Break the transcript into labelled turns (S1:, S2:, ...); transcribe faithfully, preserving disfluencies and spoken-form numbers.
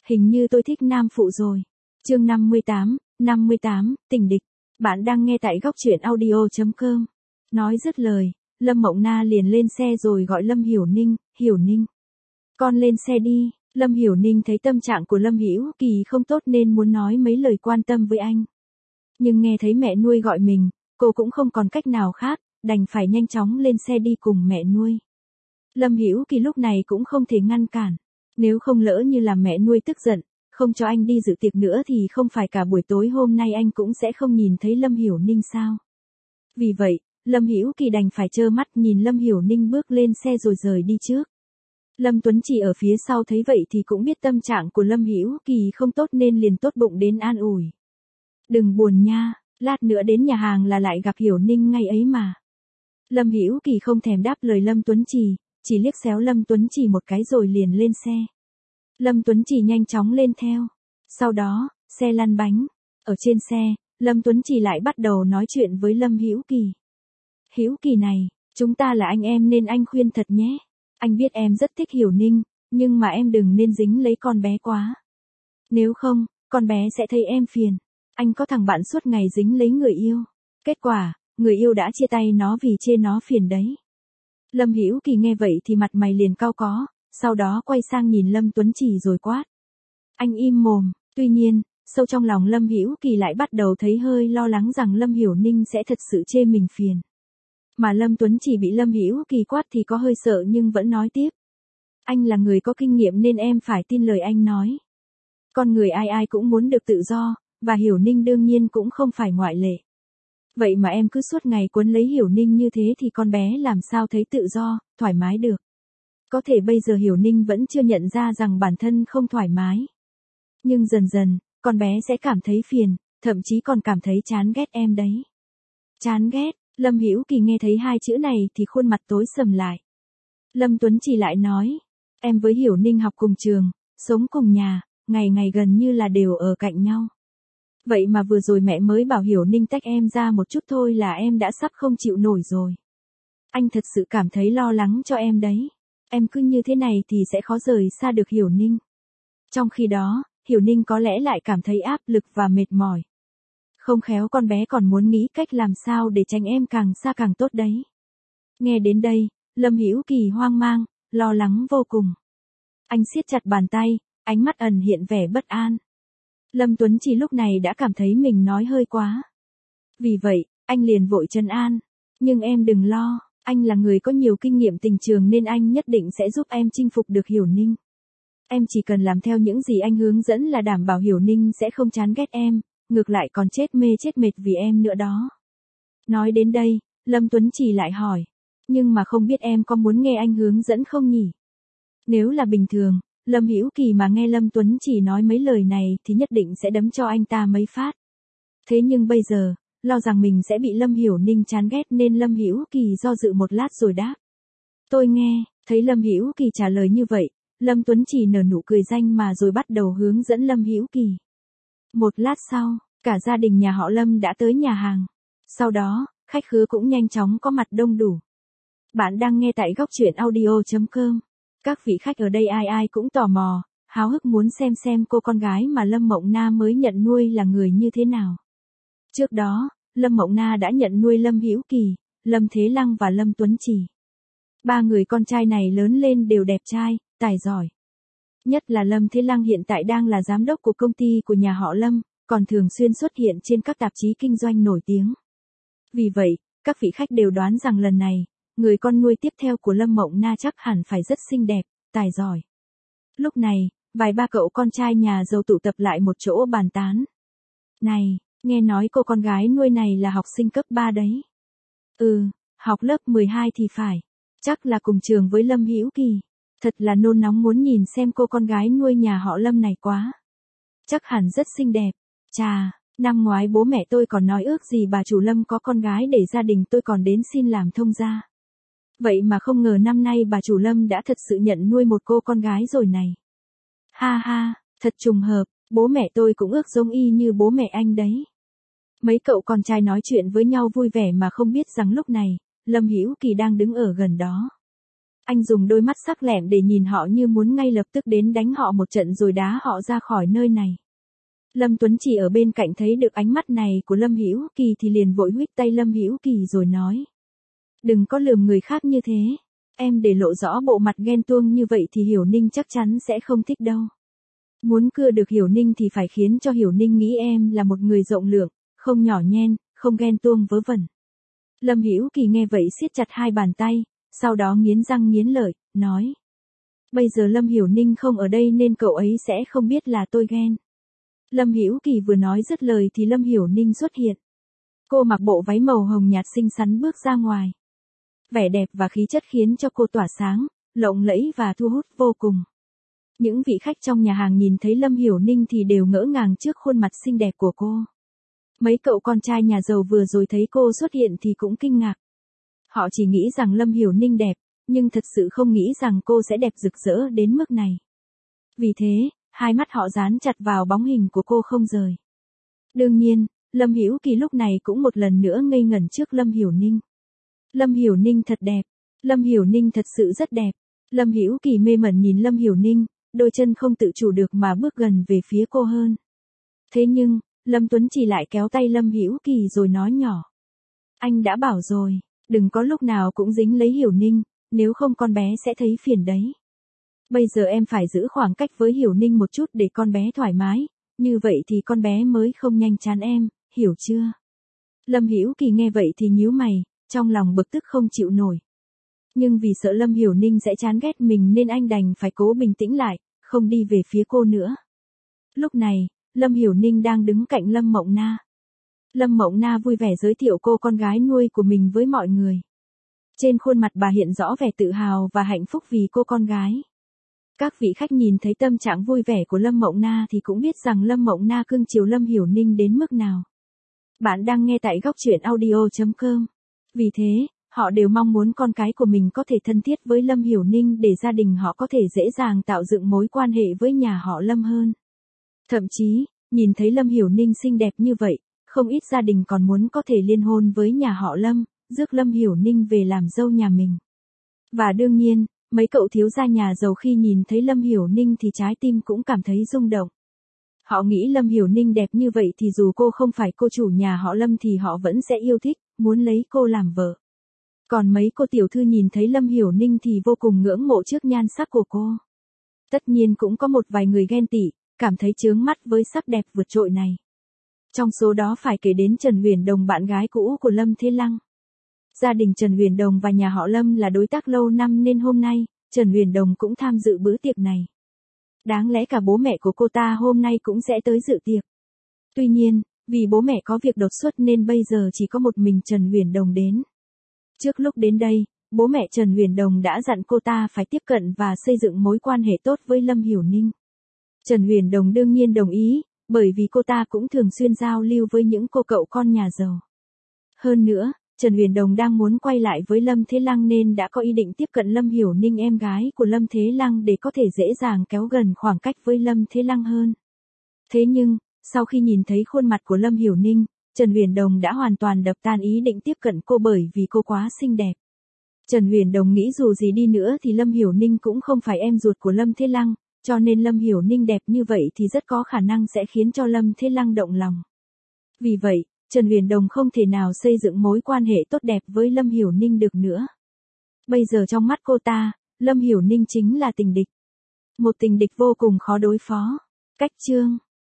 S1: Hình như tôi thích nam phụ rồi. Chương năm mươi tám, năm mươi tám, tình địch. Bạn đang nghe tại góc truyện audio chấm com. Nói dứt lời, Lâm Mộng Na liền lên xe rồi gọi Lâm Hiểu Ninh, "Hiểu Ninh, con lên xe đi." Lâm Hiểu Ninh thấy tâm trạng của Lâm Hữu Kỳ không tốt nên muốn nói mấy lời quan tâm với anh. Nhưng nghe thấy mẹ nuôi gọi mình, cô cũng không còn cách nào khác, đành phải nhanh chóng lên xe đi cùng mẹ nuôi. Lâm Hữu Kỳ lúc này cũng không thể ngăn cản. Nếu không lỡ như làm mẹ nuôi tức giận, không cho anh đi dự tiệc nữa thì không phải cả buổi tối hôm nay anh cũng sẽ không nhìn thấy Lâm Hiểu Ninh sao. Vì vậy, Lâm Hữu Kỳ đành phải trơ mắt nhìn Lâm Hiểu Ninh bước lên xe rồi rời đi trước. Lâm Tuấn Chỉ ở phía sau thấy vậy thì cũng biết tâm trạng của Lâm Hữu Kỳ không tốt nên liền tốt bụng đến an ủi. "Đừng buồn nha, lát nữa đến nhà hàng là lại gặp Hiểu Ninh ngay ấy mà." Lâm Hữu Kỳ không thèm đáp lời Lâm Tuấn Chỉ, chỉ liếc xéo Lâm Tuấn Chỉ một cái rồi liền lên xe. Lâm Tuấn Chỉ nhanh chóng lên theo. Sau đó, xe lăn bánh. Ở trên xe, Lâm Tuấn Chỉ lại bắt đầu nói chuyện với Lâm Hữu Kỳ. "Hữu Kỳ này, chúng ta là anh em nên anh khuyên thật nhé. Anh biết em rất thích Hiểu Ninh, nhưng mà em đừng nên dính lấy con bé quá. Nếu không, con bé sẽ thấy em phiền. Anh có thằng bạn suốt ngày dính lấy người yêu. Kết quả, người yêu đã chia tay nó vì chê nó phiền đấy." Lâm Hữu Kỳ nghe vậy thì mặt mày liền cau có, sau đó quay sang nhìn Lâm Tuấn Chỉ rồi quát: "Anh im mồm." Tuy nhiên, sâu trong lòng Lâm Hữu Kỳ lại bắt đầu thấy hơi lo lắng rằng Lâm Hiểu Ninh sẽ thật sự chê mình phiền. Mà Lâm Tuấn Chỉ bị Lâm Hữu Kỳ quát thì có hơi sợ nhưng vẫn nói tiếp: "Anh là người có kinh nghiệm nên em phải tin lời anh nói. Con người ai ai cũng muốn được tự do, và Hiểu Ninh đương nhiên cũng không phải ngoại lệ. Vậy mà em cứ suốt ngày quấn lấy Hiểu Ninh như thế thì con bé làm sao thấy tự do, thoải mái được. Có thể bây giờ Hiểu Ninh vẫn chưa nhận ra rằng bản thân không thoải mái. Nhưng dần dần, con bé sẽ cảm thấy phiền, thậm chí còn cảm thấy chán ghét em đấy." Chán ghét. Lâm Hữu Kỳ nghe thấy hai chữ này thì khuôn mặt tối sầm lại. Lâm Tuấn Chỉ lại nói: "Em với Hiểu Ninh học cùng trường, sống cùng nhà, ngày ngày gần như là đều ở cạnh nhau. Vậy mà vừa rồi mẹ mới bảo Hiểu Ninh tách em ra một chút thôi là em đã sắp không chịu nổi rồi. Anh thật sự cảm thấy lo lắng cho em đấy. Em cứ như thế này thì sẽ khó rời xa được Hiểu Ninh. Trong khi đó, Hiểu Ninh có lẽ lại cảm thấy áp lực và mệt mỏi. Không khéo con bé còn muốn nghĩ cách làm sao để tránh em càng xa càng tốt đấy." Nghe đến đây, Lâm Hữu Kỳ hoang mang, lo lắng vô cùng. Anh siết chặt bàn tay, ánh mắt ẩn hiện vẻ bất an. Lâm Tuấn Chỉ lúc này đã cảm thấy mình nói hơi quá. Vì vậy, anh liền vội trấn an: "Nhưng em đừng lo, anh là người có nhiều kinh nghiệm tình trường nên anh nhất định sẽ giúp em chinh phục được Hiểu Ninh. Em chỉ cần làm theo những gì anh hướng dẫn là đảm bảo Hiểu Ninh sẽ không chán ghét em, ngược lại còn chết mê chết mệt vì em nữa đó." Nói đến đây, Lâm Tuấn Chỉ lại hỏi: "Nhưng mà không biết em có muốn nghe anh hướng dẫn không nhỉ?" Nếu là bình thường, Lâm Hữu Kỳ mà nghe Lâm Tuấn Chỉ nói mấy lời này thì nhất định sẽ đấm cho anh ta mấy phát. Thế nhưng bây giờ, lo rằng mình sẽ bị Lâm Hiểu Ninh chán ghét nên Lâm Hữu Kỳ do dự một lát rồi đáp: "Tôi nghe." Thấy Lâm Hữu Kỳ trả lời như vậy, Lâm Tuấn Chỉ nở nụ cười danh mà rồi bắt đầu hướng dẫn Lâm Hữu Kỳ. Một lát sau, cả gia đình nhà họ Lâm đã tới nhà hàng. Sau đó, khách khứa cũng nhanh chóng có mặt đông đủ. Bạn đang nghe tại góc truyện audio chấm com. Các vị khách ở đây ai ai cũng tò mò, háo hức muốn xem xem cô con gái mà Lâm Mộng Na mới nhận nuôi là người như thế nào. Trước đó, Lâm Mộng Na đã nhận nuôi Lâm Hữu Kỳ, Lâm Thế Lăng và Lâm Tuấn Chỉ. Ba người con trai này lớn lên đều đẹp trai, tài giỏi. Nhất là Lâm Thế Lăng hiện tại đang là giám đốc của công ty của nhà họ Lâm, còn thường xuyên xuất hiện trên các tạp chí kinh doanh nổi tiếng. Vì vậy, các vị khách đều đoán rằng lần này, người con nuôi tiếp theo của Lâm Mộng Na chắc hẳn phải rất xinh đẹp, tài giỏi. Lúc này, vài ba cậu con trai nhà giàu tụ tập lại một chỗ bàn tán. "Này, nghe nói cô con gái nuôi này là học sinh cấp ba đấy." "Ừ, học lớp mười hai thì phải. Chắc là cùng trường với Lâm Hữu Kỳ. Thật là nôn nóng muốn nhìn xem cô con gái nuôi nhà họ Lâm này quá. Chắc hẳn rất xinh đẹp. Chà, năm ngoái bố mẹ tôi còn nói ước gì bà chủ Lâm có con gái để gia đình tôi còn đến xin làm thông gia. Vậy mà không ngờ năm nay bà chủ Lâm đã thật sự nhận nuôi một cô con gái rồi này. Ha ha, thật trùng hợp, bố mẹ tôi cũng ước giống y như bố mẹ anh đấy." Mấy cậu con trai nói chuyện với nhau vui vẻ mà không biết rằng lúc này, Lâm Hữu Kỳ đang đứng ở gần đó. Anh dùng đôi mắt sắc lẹm để nhìn họ như muốn ngay lập tức đến đánh họ một trận rồi đá họ ra khỏi nơi này. Lâm Tuấn Chỉ ở bên cạnh thấy được ánh mắt này của Lâm Hữu Kỳ thì liền vội huých tay Lâm Hữu Kỳ rồi nói. Đừng có lườm người khác như thế. Em để lộ rõ bộ mặt ghen tuông như vậy thì Hiểu Ninh chắc chắn sẽ không thích đâu. Muốn cưa được Hiểu Ninh thì phải khiến cho Hiểu Ninh nghĩ em là một người rộng lượng, không nhỏ nhen, không ghen tuông vớ vẩn. Lâm Hữu Kỳ nghe vậy siết chặt hai bàn tay, sau đó nghiến răng nghiến lợi, nói. Bây giờ Lâm Hiểu Ninh không ở đây nên cậu ấy sẽ không biết là tôi ghen. Lâm Hữu Kỳ vừa nói dứt lời thì Lâm Hiểu Ninh xuất hiện. Cô mặc bộ váy màu hồng nhạt xinh xắn bước ra ngoài. Vẻ đẹp và khí chất khiến cho cô tỏa sáng, lộng lẫy và thu hút vô cùng. Những vị khách trong nhà hàng nhìn thấy Lâm Hiểu Ninh thì đều ngỡ ngàng trước khuôn mặt xinh đẹp của cô. Mấy cậu con trai nhà giàu vừa rồi thấy cô xuất hiện thì cũng kinh ngạc. Họ chỉ nghĩ rằng Lâm Hiểu Ninh đẹp, nhưng thật sự không nghĩ rằng cô sẽ đẹp rực rỡ đến mức này. Vì thế, hai mắt họ dán chặt vào bóng hình của cô không rời. Đương nhiên, Lâm Hữu Kỳ lúc này cũng một lần nữa ngây ngẩn trước Lâm Hiểu Ninh. Lâm Hiểu Ninh thật đẹp. Lâm Hiểu Ninh thật sự rất đẹp. Lâm Hữu Kỳ mê mẩn nhìn Lâm Hiểu Ninh, đôi chân không tự chủ được mà bước gần về phía cô hơn. Thế nhưng, Lâm Tuấn Chỉ lại kéo tay Lâm Hữu Kỳ rồi nói nhỏ. Anh đã bảo rồi, đừng có lúc nào cũng dính lấy Hiểu Ninh, nếu không con bé sẽ thấy phiền đấy. Bây giờ em phải giữ khoảng cách với Hiểu Ninh một chút để con bé thoải mái, như vậy thì con bé mới không nhanh chán em, hiểu chưa? Lâm Hữu Kỳ nghe vậy thì nhíu mày, trong lòng bực tức không chịu nổi. Nhưng vì sợ Lâm Hiểu Ninh sẽ chán ghét mình nên anh đành phải cố bình tĩnh lại, không đi về phía cô nữa. Lúc này, Lâm Hiểu Ninh đang đứng cạnh Lâm Mộng Na. Lâm Mộng Na vui vẻ giới thiệu cô con gái nuôi của mình với mọi người. Trên khuôn mặt bà hiện rõ vẻ tự hào và hạnh phúc vì cô con gái. Các vị khách nhìn thấy tâm trạng vui vẻ của Lâm Mộng Na thì cũng biết rằng Lâm Mộng Na cưng chiều Lâm Hiểu Ninh đến mức nào. Bạn đang nghe tại góc truyện audio chấm com. Vì thế, họ đều mong muốn con cái của mình có thể thân thiết với Lâm Hiểu Ninh để gia đình họ có thể dễ dàng tạo dựng mối quan hệ với nhà họ Lâm hơn. Thậm chí, nhìn thấy Lâm Hiểu Ninh xinh đẹp như vậy, không ít gia đình còn muốn có thể liên hôn với nhà họ Lâm, rước Lâm Hiểu Ninh về làm dâu nhà mình. Và đương nhiên, mấy cậu thiếu gia nhà giàu khi nhìn thấy Lâm Hiểu Ninh thì trái tim cũng cảm thấy rung động. Họ nghĩ Lâm Hiểu Ninh đẹp như vậy thì dù cô không phải cô chủ nhà họ Lâm thì họ vẫn sẽ yêu thích, muốn lấy cô làm vợ. Còn mấy cô tiểu thư nhìn thấy Lâm Hiểu Ninh thì vô cùng ngưỡng mộ trước nhan sắc của cô. Tất nhiên cũng có một vài người ghen tị, cảm thấy chướng mắt với sắc đẹp vượt trội này. Trong số đó phải kể đến Trần Huyền Đồng, bạn gái cũ của Lâm Thế Lăng. Gia đình Trần Huyền Đồng và nhà họ Lâm là đối tác lâu năm nên hôm nay, Trần Huyền Đồng cũng tham dự bữa tiệc này. Đáng lẽ cả bố mẹ của cô ta hôm nay cũng sẽ tới dự tiệc. Tuy nhiên, vì bố mẹ có việc đột xuất nên bây giờ chỉ có một mình Trần Huyền Đồng đến. Trước lúc đến đây, bố mẹ Trần Huyền Đồng đã dặn cô ta phải tiếp cận và xây dựng mối quan hệ tốt với Lâm Hiểu Ninh. Trần Huyền Đồng đương nhiên đồng ý, bởi vì cô ta cũng thường xuyên giao lưu với những cô cậu con nhà giàu. Hơn nữa, Trần Huyền Đồng đang muốn quay lại với Lâm Thế Lăng nên đã có ý định tiếp cận Lâm Hiểu Ninh, em gái của Lâm Thế Lăng, để có thể dễ dàng kéo gần khoảng cách với Lâm Thế Lăng hơn. Thế nhưng, sau khi nhìn thấy khuôn mặt của Lâm Hiểu Ninh, Trần Huyền Đồng đã hoàn toàn đập tan ý định tiếp cận cô bởi vì cô quá xinh đẹp. Trần Huyền Đồng nghĩ dù gì đi nữa thì Lâm Hiểu Ninh cũng không phải em ruột của Lâm Thế Lăng, cho nên Lâm Hiểu Ninh đẹp như vậy thì rất có khả năng sẽ khiến cho Lâm Thế Lăng động lòng. Vì vậy, Trần Huyền Đồng không thể nào xây dựng mối quan hệ tốt đẹp với Lâm Hiểu Ninh được nữa. Bây giờ trong mắt cô ta, Lâm Hiểu Ninh chính là tình địch. Một tình địch vô cùng khó đối phó. Cách chương